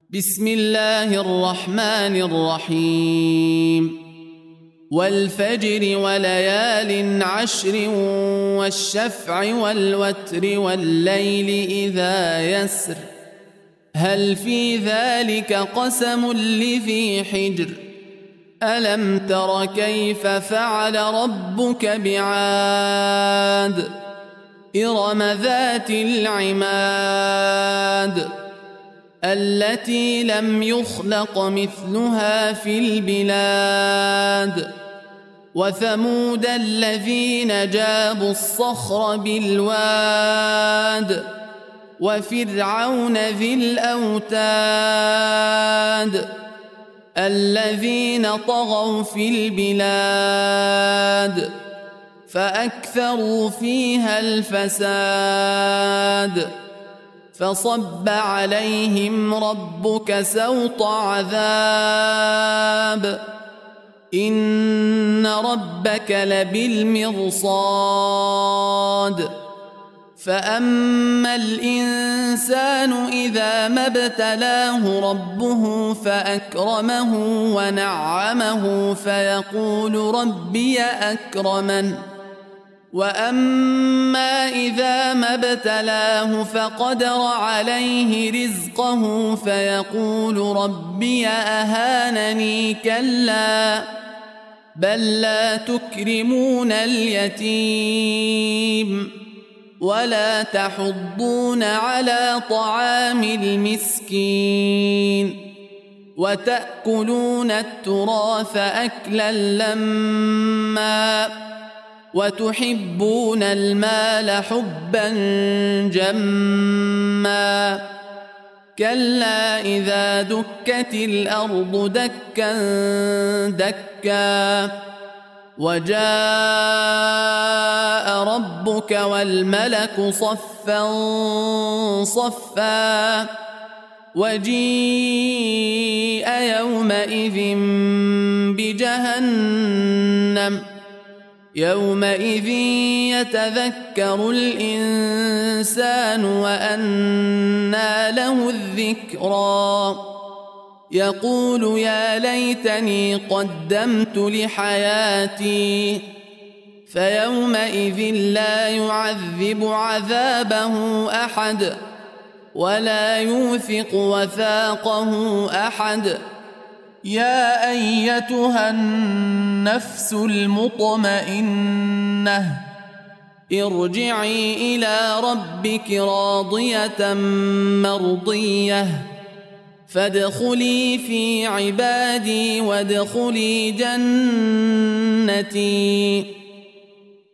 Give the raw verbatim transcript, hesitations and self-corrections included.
بسم الله الرحمن الرحيم والفجر وليال عشر والشفع والوتر والليل إذا يسر هل في ذلك قسم لذي حجر ألم تر كيف فعل ربك بعاد إرم ذات العماد التي لم يخلق مثلها في البلاد وثمود الذين جابوا الصخر بالواد وفرعون ذي الأوتاد الذين طغوا في البلاد فأكثروا فيها الفساد فصب عليهم ربك سوط عذاب إن ربك لبالمرصاد فأما الإنسان إذا ما ابتلاه ربه فأكرمه ونعمه فيقول ربي أكرمن وأما إذا ما ابتلاه فقدر عليه رزقه فيقول ربي أهانني كلا بل لا تكرمون اليتيم ولا تحضون على طعام المسكين وتأكلون التراث أكلا لما وتحبون المال حبا جما كلا إذا دكت الأرض دكا دكا وجاء ربك والملك صفا صفا وجيء يومئذ بجهنم يومئذ يتذكر الإنسان وأنى له الذكرى يقول يا ليتني قدمت لحياتي فيومئذ لا يعذب عذابه أحد ولا يوثق وثاقه أحد يا أيتها النفس المطمئنة ارجعي إلى ربك راضية مرضية فادخلي في عبادي وادخلي جنتي